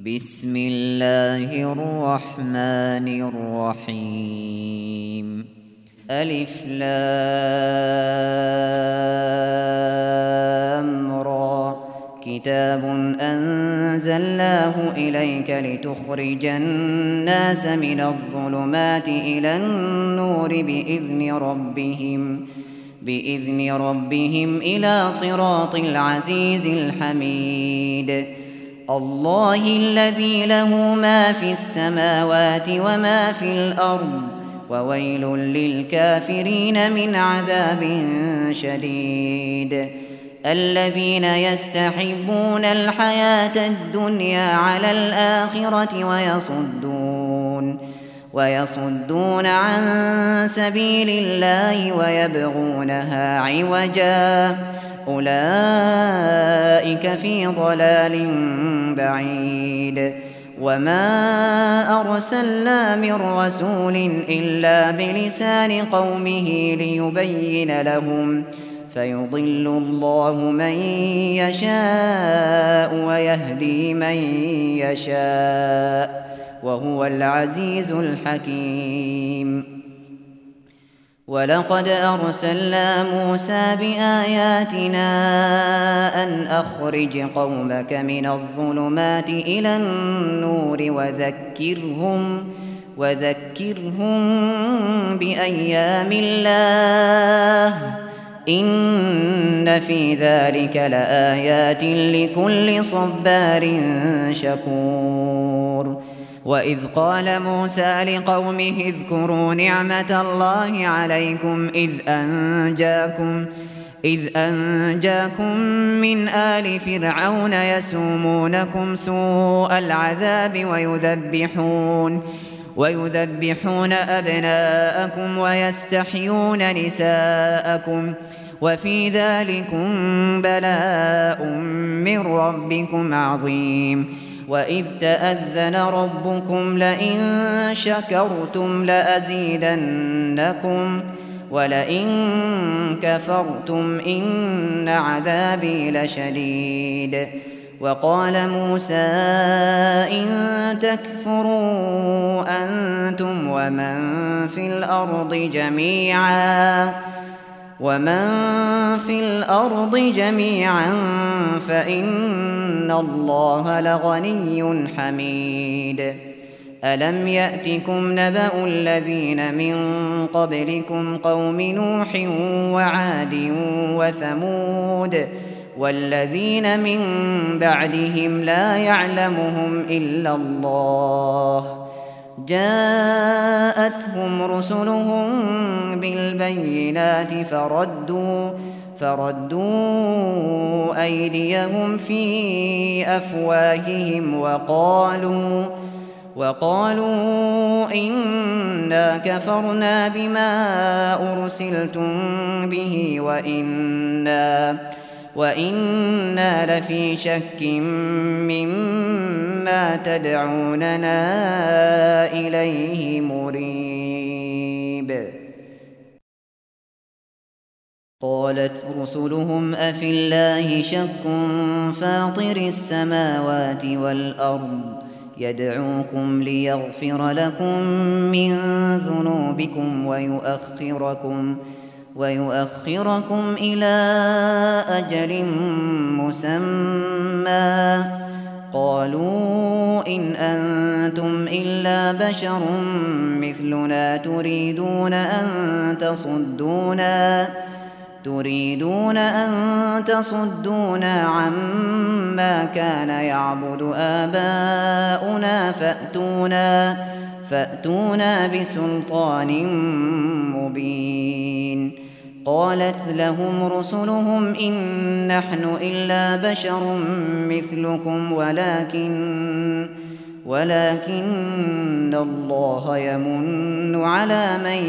بسم الله الرحمن الرحيم. ألف لام را كتاب أنزلناه إليك لتخرج الناس من الظلمات إلى النور بإذن ربهم إلى صراط العزيز الحميد. الله الذي له ما في السماوات وما في الأرض وويل للكافرين من عذاب شديد. الذين يستحبون الحياة الدنيا على الآخرة ويصدون عن سبيل الله ويبغونها عوجا أولئك في ضلال بعيد. وما أرسلنا من رسول إلا بلسان قومه ليبين لهم فيضل الله من يشاء ويهدي من يشاء وهو العزيز الحكيم. ولقد أرسلنا موسى بآياتنا أن أخرج قومك من الظلمات إلى النور وذكرهم بأيام الله إن في ذلك لآيات لكل صبار شكور. وإذ قال موسى لقومه اذكروا نعمة الله عليكم إذ أنجاكم من آل فرعون يسومونكم سوء العذاب ويذبحون أبناءكم ويستحيون نساءكم وفي ذلكم بلاء من ربكم عظيم. وإذ تأذن ربكم لئن شكرتم لأزيدنكم ولئن كفرتم إن عذابي لشديد. وقال موسى إن تكفروا أنتم ومن في الأرض جميعا فإن الله لغني حميد. ألم يأتكم نبأ الذين من قبلكم قوم نوح وعاد وثمود والذين من بعدهم لا يعلمهم إلا الله جاءتهم رسلهم بالبينات فردوا أيديهم في أفواههم وقالوا إنا كفرنا بما أرسلتم به وإنا لفي شك مما تدعوننا إليه مريب. قالت رسلهم أفي الله شك فاطر السماوات والأرض يدعوكم ليغفر لكم من ذنوبكم ويؤخركم إلى أجل مسمى قالوا إن أنتم إلا بشر مثلنا تريدون أن تصدونا عما كان يعبد آباؤنا فأتونا بسلطان مبين. قالت لهم رسلهم إن نحن إلا بشر مثلكم ولكن الله يمن على من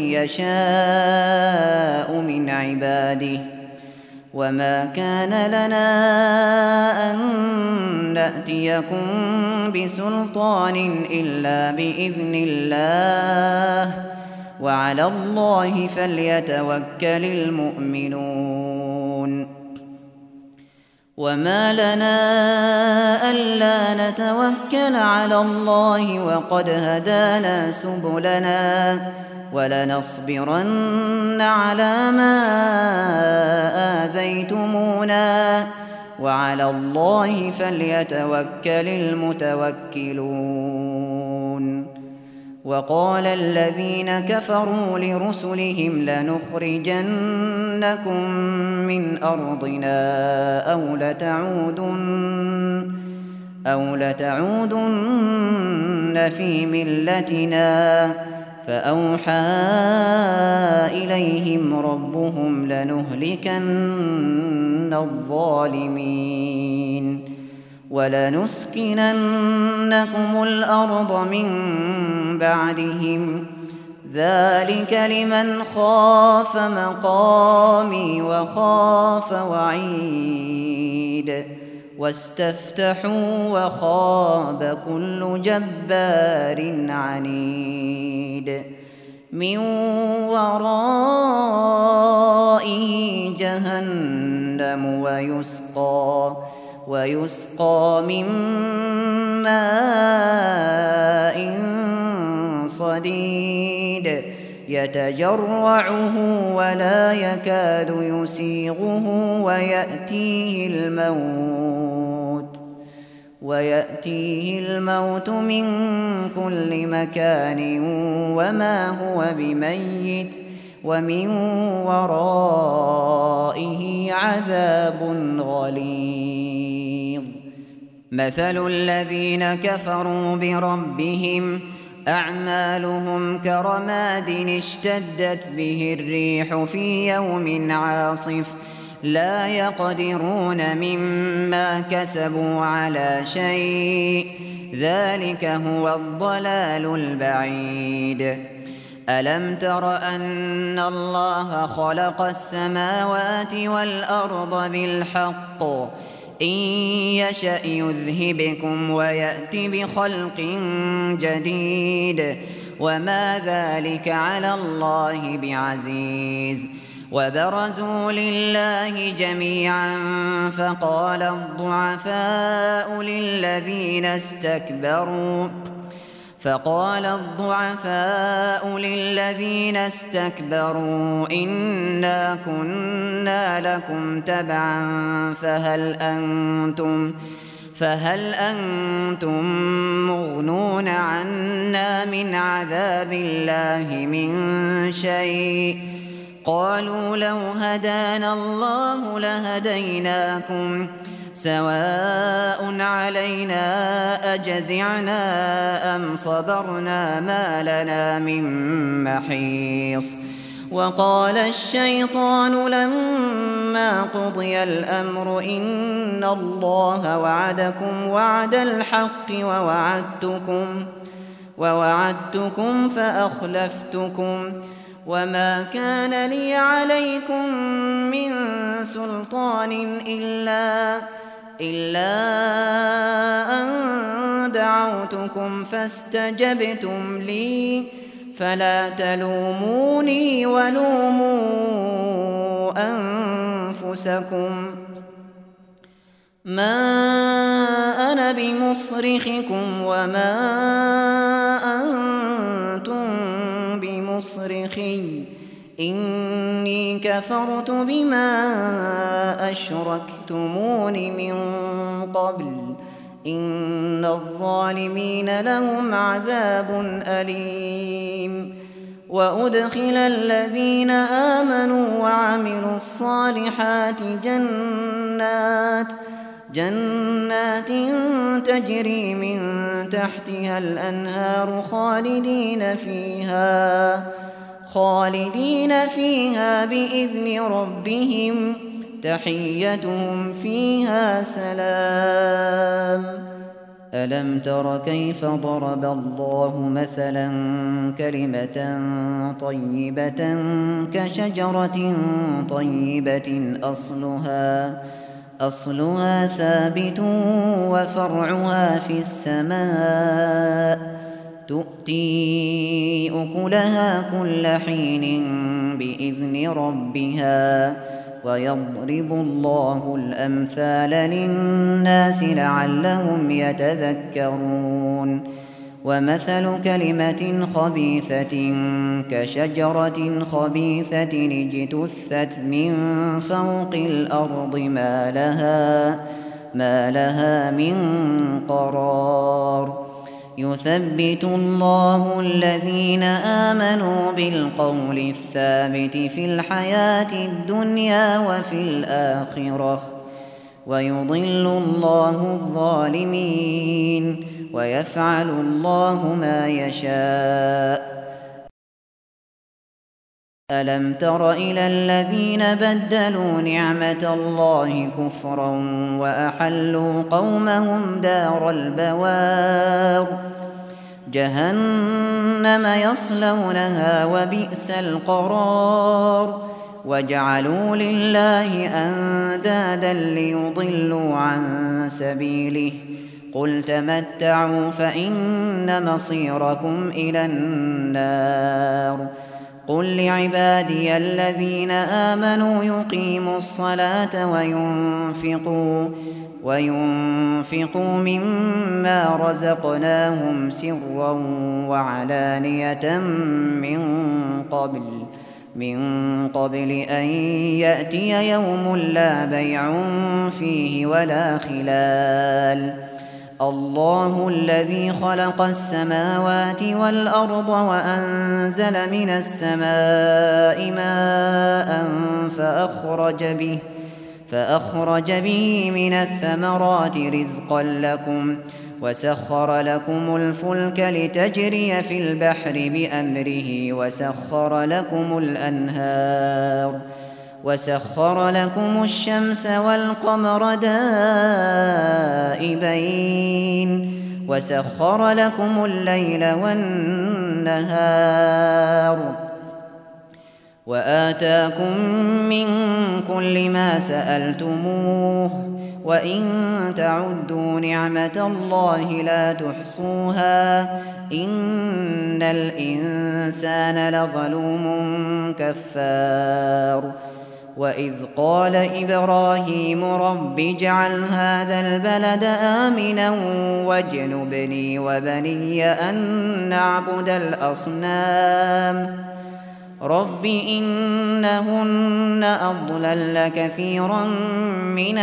يشاء من عباده وما كان لنا أن نأتيكم بسلطان إلا بإذن الله وعلى الله فليتوكل المؤمنون. وما لنا ألا نتوكل على الله وقد هدانا سبلنا ولنصبرن على ما آذيتمونا وعلى الله فليتوكل المتوكلون. وقال الذين كفروا لرسلهم لنخرجنكم من أرضنا أو لتعودن في ملتنا فأوحى إليهم ربهم لنهلكن الظالمين ولنسكننكم الأرض من بعدهم ذلك لمن خاف مقامي وخاف وعيد واستفتحوا وخاب كل جبار عنيد من ورائه جهنم ويسقى من ماء صديد يتجرعه ولا يكاد يسيغه ويأتيه الموت من كل مكان وما هو بميت ومن ورائه عذاب غليظ. مثل الذين كفروا بربهم أعمالهم كرماد اشتدت به الريح في يوم عاصف لا يقدرون مما كسبوا على شيء ذلك هو الضلال البعيد. ألم تر أن الله خلق السماوات والأرض بالحق إن يشأ يذهبكم ويأت بخلق جديد وما ذلك على الله بعزيز. وبرزوا لله جميعا فقال الضعفاء للذين استكبروا إنا كنا لكم تبعا فهل أنتم مغنون عنا من عذاب الله من شيء قالوا لو هدانا الله لهديناكم سواء علينا أجزعنا أم صبرنا ما لنا من محيص. وقال الشيطان لما قضي الأمر إن الله وعدكم وعد الحق ووعدتكم فأخلفتكم وما كان لي عليكم من سلطان إلا أن دعوتكم فاستجبتم لي فلا تلوموني ولوموا أنفسكم ما أنا بمصرخكم وما أنتم بمصرخي إني كفرت بما أشركتمون من قبل إن الظالمين لهم عذاب أليم. وأدخل الذين آمنوا وعملوا الصالحات جنات تجري من تحتها الأنهار خالدين فيها بإذن ربهم تحيتهم فيها سلام. ألم تر كيف ضرب الله مثلا كلمة طيبة كشجرة طيبة أصلها ثابت وفرعها في السماء تؤتي أكلها كل حين بإذن ربها ويضرب الله الأمثال للناس لعلهم يتذكرون ومثل كلمة خبيثة كشجرة خبيثة اجتثت من فوق الأرض ما لها من قرار يثبت الله الذين آمنوا بالقول الثابت في الحياة الدنيا وفي الآخرة ويضل الله الظالمين ويفعل الله ما يشاء ألم تر إلى الذين بدلوا نعمة الله كفرا وأحلوا قومهم دار البوار جهنم يصلونها وبئس القرار وجعلوا لله أندادا ليضلوا عن سبيله قل تمتعوا فإن مصيركم إلى النار قل لعبادي الذين آمنوا يقيموا الصلاة وينفقوا مما رزقناهم سرا وعلانية من قبل أن يأتي يوم لا بيع فيه ولا خلال الله الذي خلق السماوات والأرض وأنزل من السماء ماء فأخرج به من الثمرات رزقا لكم وسخر لكم الفلك لتجري في البحر بأمره وسخر لكم الأنهار وسخر لكم الشمس والقمر دائبين وسخر لكم الليل والنهار وآتاكم من كل ما سألتموه وإن تعدوا نعمة الله لا تحصوها إن الإنسان لظلوم كفار وإذ قال إبراهيم رب اجعل هذا البلد آمنا واجنبني وبني أن نعبد الأصنام رب إنهن أضللن كثيرا من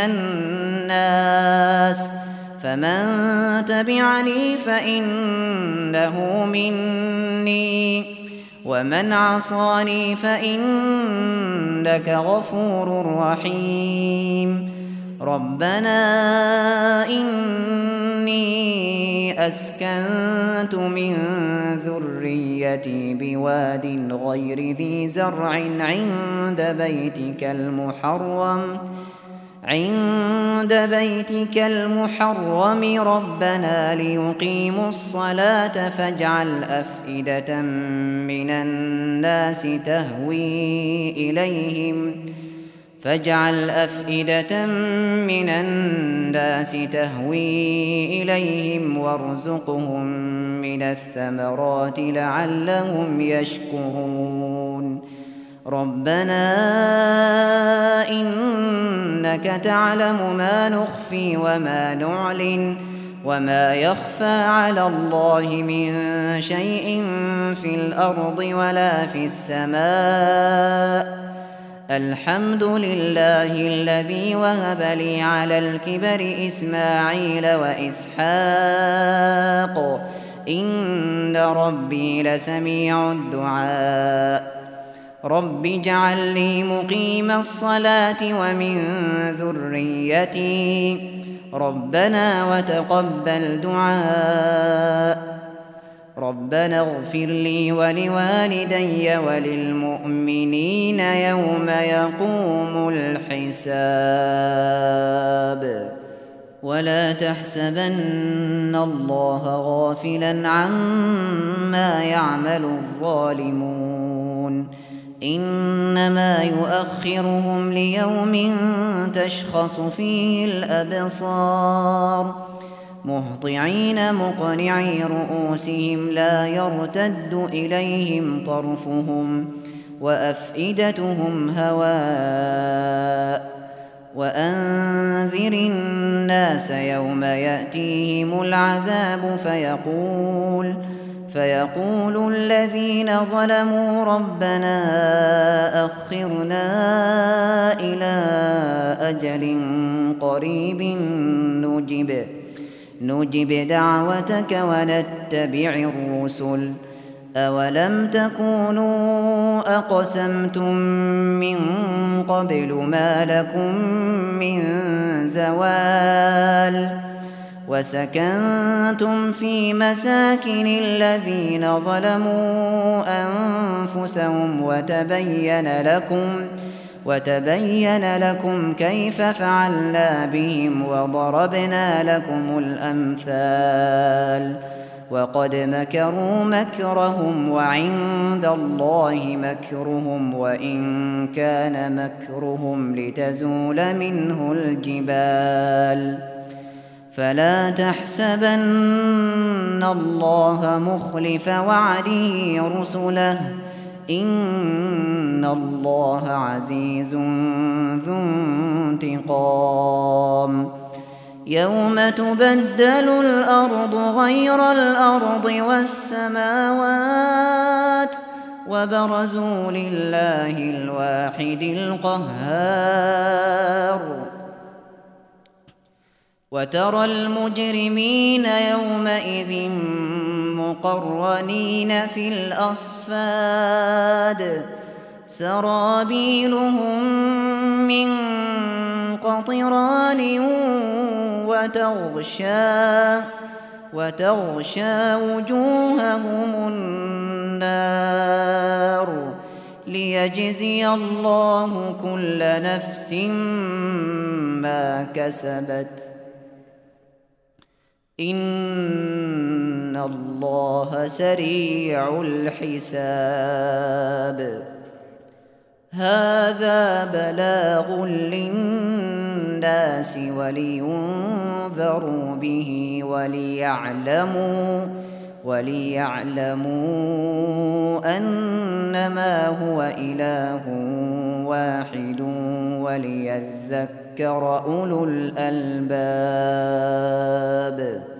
الناس فمن تبعني فإنه مني ومن عصاني فإنك غفور رحيم ربنا إني أسكنت من ذريتي بواد غير ذي زرع عند بيتك المحرم ربنا ليقيموا الصلاة فاجعل أفئدة من الناس تهوي إليهم وارزقهم من الثمرات لعلهم يشكرون ربنا إنك تعلم ما نخفي وما نعلن وما يخفى على الله من شيء في الأرض ولا في السماء الحمد لله الذي وهب لي على الكبر إسماعيل وإسحاق إن ربي لسميع الدعاء رب اجعل لي مقيم الصلاة ومن ذريتي ربنا وتقبل دعاء ربنا اغفر لي ولوالدي وللمؤمنين يوم يقوم الحساب ولا تحسبن الله غافلا عما يعمل الظالمون إنما يؤخرهم ليوم تشخص فيه الأبصار مهطعين مقنعي رؤوسهم لا يرتد إليهم طرفهم وأفئدتهم هواء وأنذر الناس يوم يأتيهم العذاب فيقول الذين ظلموا ربنا أخرنا إلى أجل قريب نجب دعوتك ونتبع الرسل أولم تكونوا أقسمتم من قبل ما لكم من زوال وسكنتم في مساكن الذين ظلموا أنفسهم وتبين لكم كيف فعلنا بهم وضربنا لكم الأمثال وقد مكروا مكرهم وعند الله مكرهم وإن كان مكرهم لتزول منه الجبال فلا تحسبن الله مخلف وعده رسله إن الله عزيز ذو انتقام يوم تبدل الأرض غير الأرض والسماوات وبرزوا لله الواحد القهار وترى المجرمين يومئذ مقرنين في الأصفاد سرابيلهم من قطران وتغشى وجوههم النار ليجزي الله كل نفس ما كسبت إن الله سريع الحساب هذا بلاغ للناس ولينذروا به وليعلموا أنما هو إله واحد وليذكر أولو الألباب